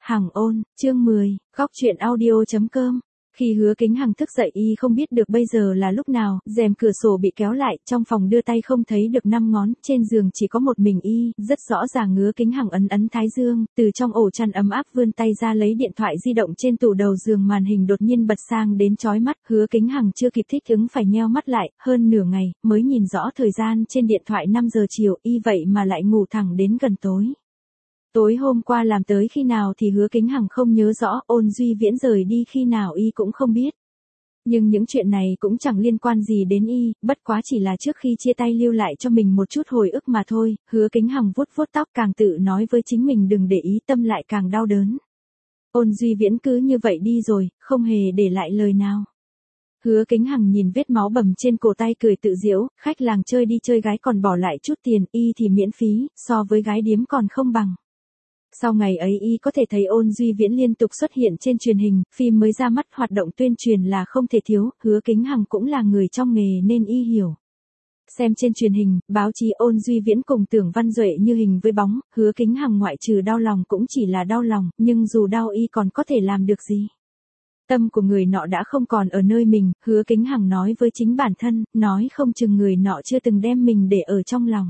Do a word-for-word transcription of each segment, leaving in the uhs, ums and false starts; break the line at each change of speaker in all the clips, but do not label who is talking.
Hằng ôn, chương mười, góc truyện audio.com. Khi Hứa Kính Hằng thức dậy y không biết được bây giờ là lúc nào, rèm cửa sổ bị kéo lại, trong phòng đưa tay không thấy được năm ngón, trên giường chỉ có một mình y, rất rõ ràng Hứa Kính Hằng ấn ấn thái dương, từ trong ổ chăn ấm áp vươn tay ra lấy điện thoại di động trên tủ đầu giường, màn hình đột nhiên bật sang đến chói mắt, Hứa Kính Hằng chưa kịp thích ứng phải nheo mắt lại, hơn nửa ngày, mới nhìn rõ thời gian trên điện thoại năm giờ chiều, y vậy mà lại ngủ thẳng đến gần tối. Tối hôm qua làm tới khi nào thì Hứa Kính Hằng không nhớ rõ, Ôn Duy Viễn rời đi khi nào y cũng không biết. Nhưng những chuyện này cũng chẳng liên quan gì đến y, bất quá chỉ là trước khi chia tay lưu lại cho mình một chút hồi ức mà thôi. Hứa Kính Hằng vuốt vuốt tóc, càng tự nói với chính mình đừng để ý, tâm lại càng đau đớn. Ôn Duy Viễn cứ như vậy đi rồi, không hề để lại lời nào. Hứa Kính Hằng nhìn vết máu bầm trên cổ tay cười tự giễu, khách làng chơi đi chơi gái còn bỏ lại chút tiền, y thì miễn phí, so với gái điếm còn không bằng. Sau ngày ấy y có thể thấy Ôn Duy Viễn liên tục xuất hiện trên truyền hình, phim mới ra mắt, hoạt động tuyên truyền là không thể thiếu, Hứa Kính Hằng cũng là người trong nghề nên y hiểu. Xem trên truyền hình, báo chí Ôn Duy Viễn cùng Tưởng Văn Duệ như hình với bóng, Hứa Kính Hằng ngoại trừ đau lòng cũng chỉ là đau lòng, nhưng dù đau y còn có thể làm được gì. Tâm của người nọ đã không còn ở nơi mình, Hứa Kính Hằng nói với chính bản thân, nói không chừng người nọ chưa từng đem mình để ở trong lòng.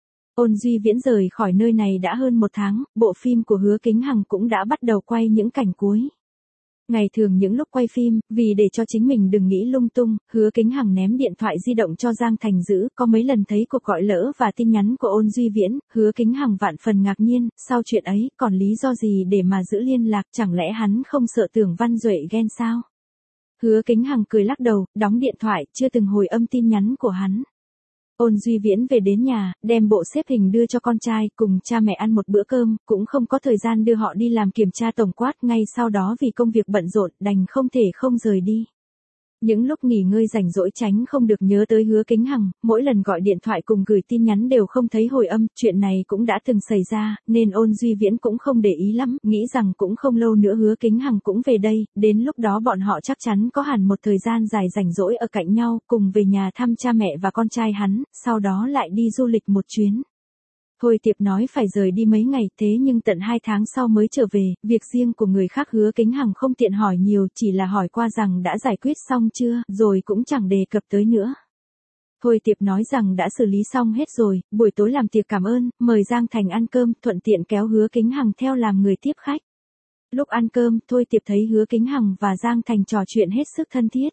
Ôn Duy Viễn rời khỏi nơi này đã hơn một tháng, bộ phim của Hứa Kính Hằng cũng đã bắt đầu quay những cảnh cuối. Ngày thường những lúc quay phim, vì để cho chính mình đừng nghĩ lung tung, Hứa Kính Hằng ném điện thoại di động cho Giang Thành giữ, có mấy lần thấy cuộc gọi lỡ và tin nhắn của Ôn Duy Viễn, Hứa Kính Hằng vạn phần ngạc nhiên, sau chuyện ấy, còn lý do gì để mà giữ liên lạc, chẳng lẽ hắn không sợ Tưởng Văn Duệ ghen sao? Hứa Kính Hằng cười lắc đầu, đóng điện thoại, chưa từng hồi âm tin nhắn của hắn. Ôn Duy Viễn về đến nhà, đem bộ xếp hình đưa cho con trai, cùng cha mẹ ăn một bữa cơm, cũng không có thời gian đưa họ đi làm kiểm tra tổng quát, ngay sau đó vì công việc bận rộn, đành không thể không rời đi. Những lúc nghỉ ngơi rảnh rỗi tránh không được nhớ tới Hứa Kính Hằng, mỗi lần gọi điện thoại cùng gửi tin nhắn đều không thấy hồi âm, chuyện này cũng đã từng xảy ra, nên Ôn Duy Viễn cũng không để ý lắm, nghĩ rằng cũng không lâu nữa Hứa Kính Hằng cũng về đây, đến lúc đó bọn họ chắc chắn có hẳn một thời gian dài rảnh rỗi ở cạnh nhau, cùng về nhà thăm cha mẹ và con trai hắn, sau đó lại đi du lịch một chuyến. Thôi Tiệp nói phải rời đi mấy ngày, thế nhưng tận hai tháng sau mới trở về, việc riêng của người khác Hứa Kính Hằng không tiện hỏi nhiều, chỉ là hỏi qua rằng đã giải quyết xong chưa, rồi cũng chẳng đề cập tới nữa. Thôi Tiệp nói rằng đã xử lý xong hết rồi, buổi tối làm tiệc cảm ơn, mời Giang Thành ăn cơm, thuận tiện kéo Hứa Kính Hằng theo làm người tiếp khách. Lúc ăn cơm, Thôi Tiệp thấy Hứa Kính Hằng và Giang Thành trò chuyện hết sức thân thiết.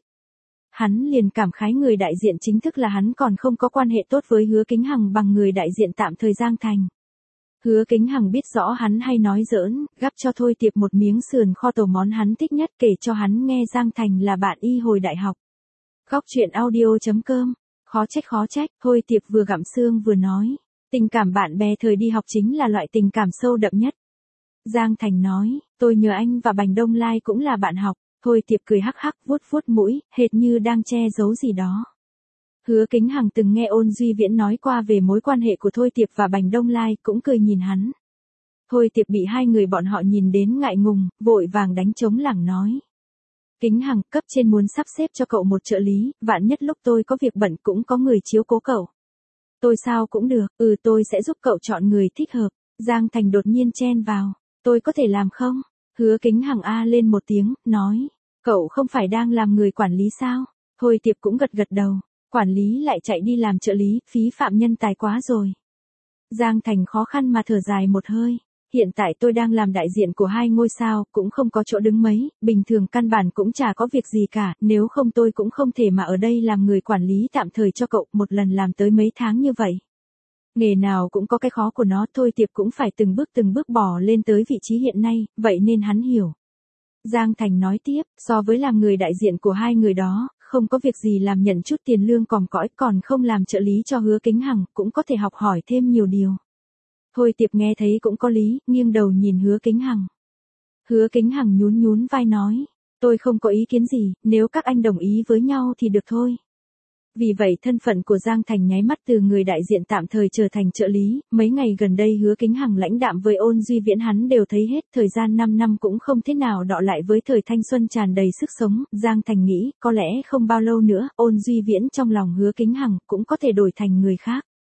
Hắn liền cảm khái người đại diện chính thức là hắn còn không có quan hệ tốt với Hứa Kính Hằng bằng người đại diện tạm thời Giang Thành. Hứa Kính Hằng biết rõ hắn hay nói giỡn, gắp cho Thôi Tiệp một miếng sườn kho tàu món hắn thích nhất, kể cho hắn nghe Giang Thành là bạn y hồi đại học. Góc truyện audio.com, khó trách khó trách, Thôi Tiệp vừa gặm xương vừa nói, tình cảm bạn bè thời đi học chính là loại tình cảm sâu đậm nhất. Giang Thành nói, tôi nhớ anh và Bành Đông Lai cũng là bạn học. Thôi Tiệp cười hắc hắc, vuốt vuốt mũi, hệt như đang che giấu gì đó. Hứa Kính Hằng từng nghe Ôn Duy Viễn nói qua về mối quan hệ của Thôi Tiệp và Bành Đông Lai, cũng cười nhìn hắn. Thôi Tiệp bị hai người bọn họ nhìn đến ngại ngùng, vội vàng đánh trống lảng nói. Kính Hằng, cấp trên muốn sắp xếp cho cậu một trợ lý, vạn nhất lúc tôi có việc bận cũng có người chiếu cố cậu. Tôi sao cũng được, ừ tôi sẽ giúp cậu chọn người thích hợp. Giang Thành đột nhiên chen vào, tôi có thể làm không? Hứa Kính Hằng a lên một tiếng, nói, cậu không phải đang làm người quản lý sao? Thôi Tiệp cũng gật gật đầu, quản lý lại chạy đi làm trợ lý, phí phạm nhân tài quá rồi. Giang Thành khó khăn mà thở dài một hơi, hiện tại tôi đang làm đại diện của hai ngôi sao, cũng không có chỗ đứng mấy, bình thường căn bản cũng chả có việc gì cả, nếu không tôi cũng không thể mà ở đây làm người quản lý tạm thời cho cậu, một lần làm tới mấy tháng như vậy. Nghề nào cũng có cái khó của nó, Thôi Tiệp cũng phải từng bước từng bước bò lên tới vị trí hiện nay, vậy nên hắn hiểu. Giang Thành nói tiếp, so với làm người đại diện của hai người đó, không có việc gì làm nhận chút tiền lương còm cõi, còn không làm trợ lý cho Hứa Kính Hằng, cũng có thể học hỏi thêm nhiều điều. Thôi Tiệp nghe thấy cũng có lý, nghiêng đầu nhìn Hứa Kính Hằng. Hứa Kính Hằng nhún nhún vai nói, tôi không có ý kiến gì, nếu các anh đồng ý với nhau thì được thôi. Vì vậy thân phận của Giang Thành nháy mắt từ người đại diện tạm thời trở thành trợ lý, mấy ngày gần đây Hứa Kính Hằng lãnh đạm với Ôn Duy Viễn hắn đều thấy hết, thời gian năm năm cũng không thế nào đọ lại với thời thanh xuân tràn đầy sức sống, Giang Thành nghĩ, có lẽ không bao lâu nữa, Ôn Duy Viễn trong lòng Hứa Kính Hằng cũng có thể đổi thành người khác.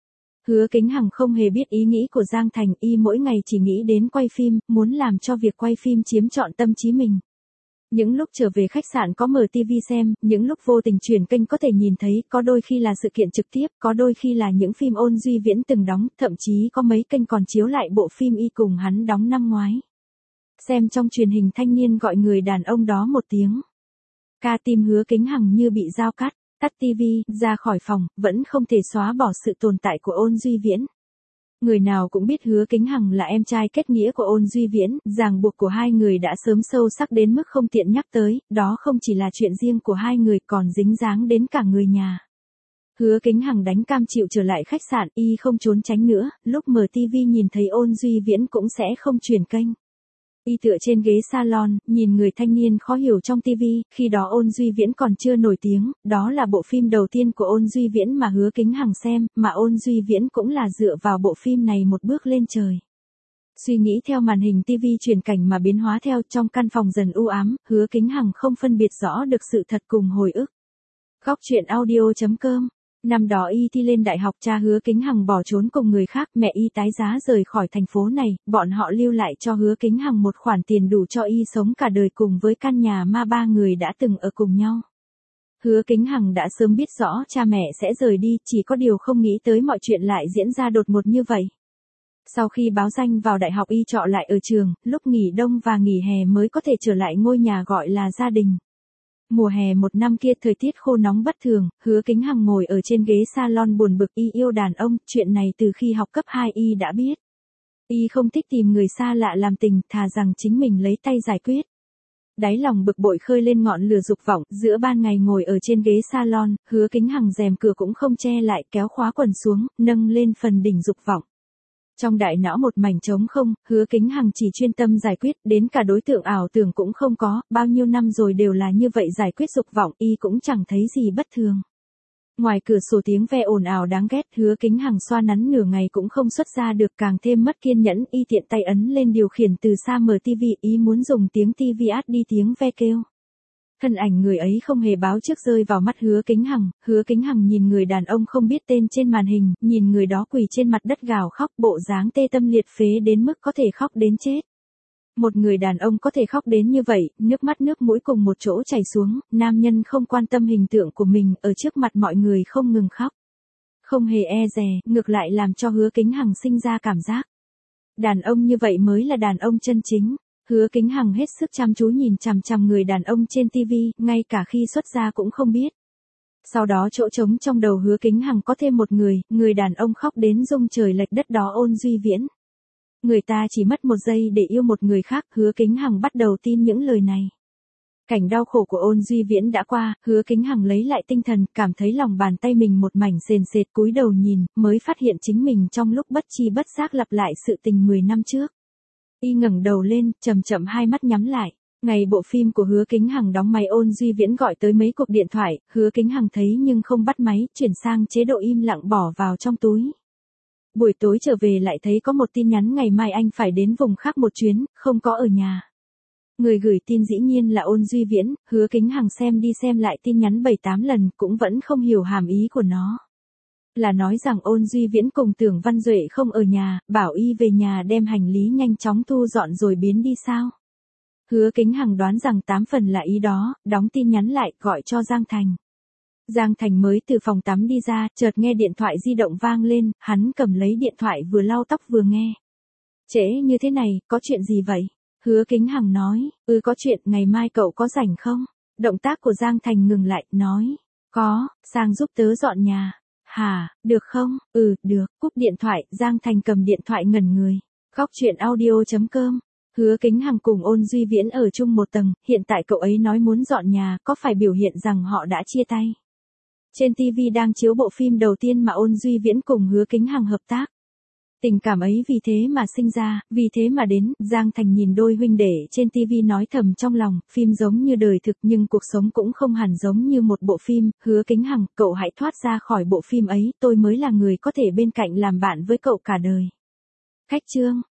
Hứa Kính Hằng không hề biết ý nghĩ của Giang Thành, y mỗi ngày chỉ nghĩ đến quay phim, muốn làm cho việc quay phim chiếm trọn tâm trí mình. Những lúc trở về khách sạn có mở ti vi xem, những lúc vô tình chuyển kênh có thể nhìn thấy, có đôi khi là sự kiện trực tiếp, có đôi khi là những phim Ôn Duy Viễn từng đóng, thậm chí có mấy kênh còn chiếu lại bộ phim y cùng hắn đóng năm ngoái. Xem trong truyền hình thanh niên gọi người đàn ông đó một tiếng. Ca tim Hứa Kính Hằng như bị dao cắt, tắt ti vi, ra khỏi phòng, vẫn không thể xóa bỏ sự tồn tại của Ôn Duy Viễn. Người nào cũng biết Hứa Kính Hằng là em trai kết nghĩa của Ôn Duy Viễn, ràng buộc của hai người đã sớm sâu sắc đến mức không tiện nhắc tới, đó không chỉ là chuyện riêng của hai người còn dính dáng đến cả người nhà. Hứa Kính Hằng đánh cam chịu trở lại khách sạn, y không trốn tránh nữa, lúc mở ti vi nhìn thấy Ôn Duy Viễn cũng sẽ không chuyển kênh. Y tựa trên ghế salon, nhìn người thanh niên khó hiểu trong ti vi, khi đó Ôn Duy Viễn còn chưa nổi tiếng, đó là bộ phim đầu tiên của Ôn Duy Viễn mà Hứa Kính Hằng xem, mà Ôn Duy Viễn cũng là dựa vào bộ phim này một bước lên trời. Suy nghĩ theo màn hình ti vi chuyển cảnh mà biến hóa theo, trong căn phòng dần u ám, Hứa Kính Hằng không phân biệt rõ được sự thật cùng hồi ức. Góc truyện audio chấm com. Năm đó y thi lên đại học, cha Hứa Kính Hằng bỏ trốn cùng người khác, mẹ y tái giá rời khỏi thành phố này, bọn họ lưu lại cho Hứa Kính Hằng một khoản tiền đủ cho y sống cả đời cùng với căn nhà mà ba người đã từng ở cùng nhau. Hứa Kính Hằng đã sớm biết rõ cha mẹ sẽ rời đi, chỉ có điều không nghĩ tới mọi chuyện lại diễn ra đột ngột như vậy. Sau khi báo danh vào đại học y trọ lại ở trường, lúc nghỉ đông và nghỉ hè mới có thể trở lại ngôi nhà gọi là gia đình. Mùa hè một năm kia thời tiết khô nóng bất thường, Hứa Kính Hằng ngồi ở trên ghế salon buồn bực, y yêu đàn ông, chuyện này từ khi học cấp hai y đã biết. Y không thích tìm người xa lạ làm tình, thà rằng chính mình lấy tay giải quyết. Đáy lòng bực bội khơi lên ngọn lửa dục vọng, giữa ban ngày ngồi ở trên ghế salon, Hứa Kính Hằng rèm cửa cũng không che lại, kéo khóa quần xuống, nâng lên phần đỉnh dục vọng. Trong đại não một mảnh trống không, Hứa Kính Hằng chỉ chuyên tâm giải quyết, đến cả đối tượng ảo tưởng cũng không có, bao nhiêu năm rồi đều là như vậy, giải quyết dục vọng, y cũng chẳng thấy gì bất thường. Ngoài cửa sổ tiếng ve ồn ào đáng ghét, Hứa Kính Hằng xoa nắn nửa ngày cũng không xuất ra được, càng thêm mất kiên nhẫn, y tiện tay ấn lên điều khiển từ xa mở ti vi, ý muốn dùng tiếng ti vi át đi tiếng ve kêu. Thân ảnh người ấy không hề báo trước rơi vào mắt Hứa Kính Hằng, Hứa Kính Hằng nhìn người đàn ông không biết tên trên màn hình, nhìn người đó quỳ trên mặt đất gào khóc, bộ dáng tê tâm liệt phế đến mức có thể khóc đến chết. Một người đàn ông có thể khóc đến như vậy, nước mắt nước mũi cùng một chỗ chảy xuống, nam nhân không quan tâm hình tượng của mình, ở trước mặt mọi người không ngừng khóc. Không hề e dè, ngược lại làm cho Hứa Kính Hằng sinh ra cảm giác. Đàn ông như vậy mới là đàn ông chân chính. Hứa Kính Hằng hết sức chăm chú nhìn chằm chằm người đàn ông trên ti vi, ngay cả khi xuất ra cũng không biết. Sau đó chỗ trống trong đầu Hứa Kính Hằng có thêm một người, người đàn ông khóc đến rung trời lệch đất đó, Ôn Duy Viễn. Người ta chỉ mất một giây để yêu một người khác, Hứa Kính Hằng bắt đầu tin những lời này. Cảnh đau khổ của Ôn Duy Viễn đã qua, Hứa Kính Hằng lấy lại tinh thần, cảm thấy lòng bàn tay mình một mảnh sền sệt, cúi đầu nhìn, mới phát hiện chính mình trong lúc bất chi bất giác lặp lại sự tình mười năm trước. Y ngẩng đầu lên, chậm chậm hai mắt nhắm lại. Ngày bộ phim của Hứa Kính Hằng đóng máy, Ôn Duy Viễn gọi tới mấy cuộc điện thoại, Hứa Kính Hằng thấy nhưng không bắt máy, chuyển sang chế độ im lặng bỏ vào trong túi. Buổi tối trở về lại thấy có một tin nhắn ngày mai anh phải đến vùng khác một chuyến, không có ở nhà. Người gửi tin dĩ nhiên là Ôn Duy Viễn, Hứa Kính Hằng xem đi xem lại tin nhắn bảy tám lần cũng vẫn không hiểu hàm ý của nó. Là nói rằng Ôn Duy Viễn cùng Tưởng Văn Duệ không ở nhà, bảo y về nhà đem hành lý nhanh chóng thu dọn rồi biến đi sao. Hứa Kính Hằng đoán rằng tám phần là ý đó, đóng tin nhắn lại, gọi cho Giang Thành. Giang Thành mới từ phòng tắm đi ra, chợt nghe điện thoại di động vang lên, hắn cầm lấy điện thoại vừa lau tóc vừa nghe. Trễ như thế này, có chuyện gì vậy? Hứa Kính Hằng nói, ừ có chuyện, ngày mai cậu có rảnh không? Động tác của Giang Thành ngừng lại, nói, có, sang giúp tớ dọn nhà. Hả, được không? Ừ, được, cúp điện thoại, Giang Thành cầm điện thoại ngẩn người. Góc truyện audio chấm com. Hứa Kính Hằng cùng Ôn Duy Viễn ở chung một tầng, hiện tại cậu ấy nói muốn dọn nhà, có phải biểu hiện rằng họ đã chia tay? Trên ti vi đang chiếu bộ phim đầu tiên mà Ôn Duy Viễn cùng Hứa Kính Hằng hợp tác. Tình cảm ấy vì thế mà sinh ra, vì thế mà đến, Giang Thành nhìn đôi huynh đệ trên ti vi nói thầm trong lòng, phim giống như đời thực nhưng cuộc sống cũng không hẳn giống như một bộ phim, Hứa Kính Hằng, cậu hãy thoát ra khỏi bộ phim ấy, tôi mới là người có thể bên cạnh làm bạn với cậu cả đời. Khách chương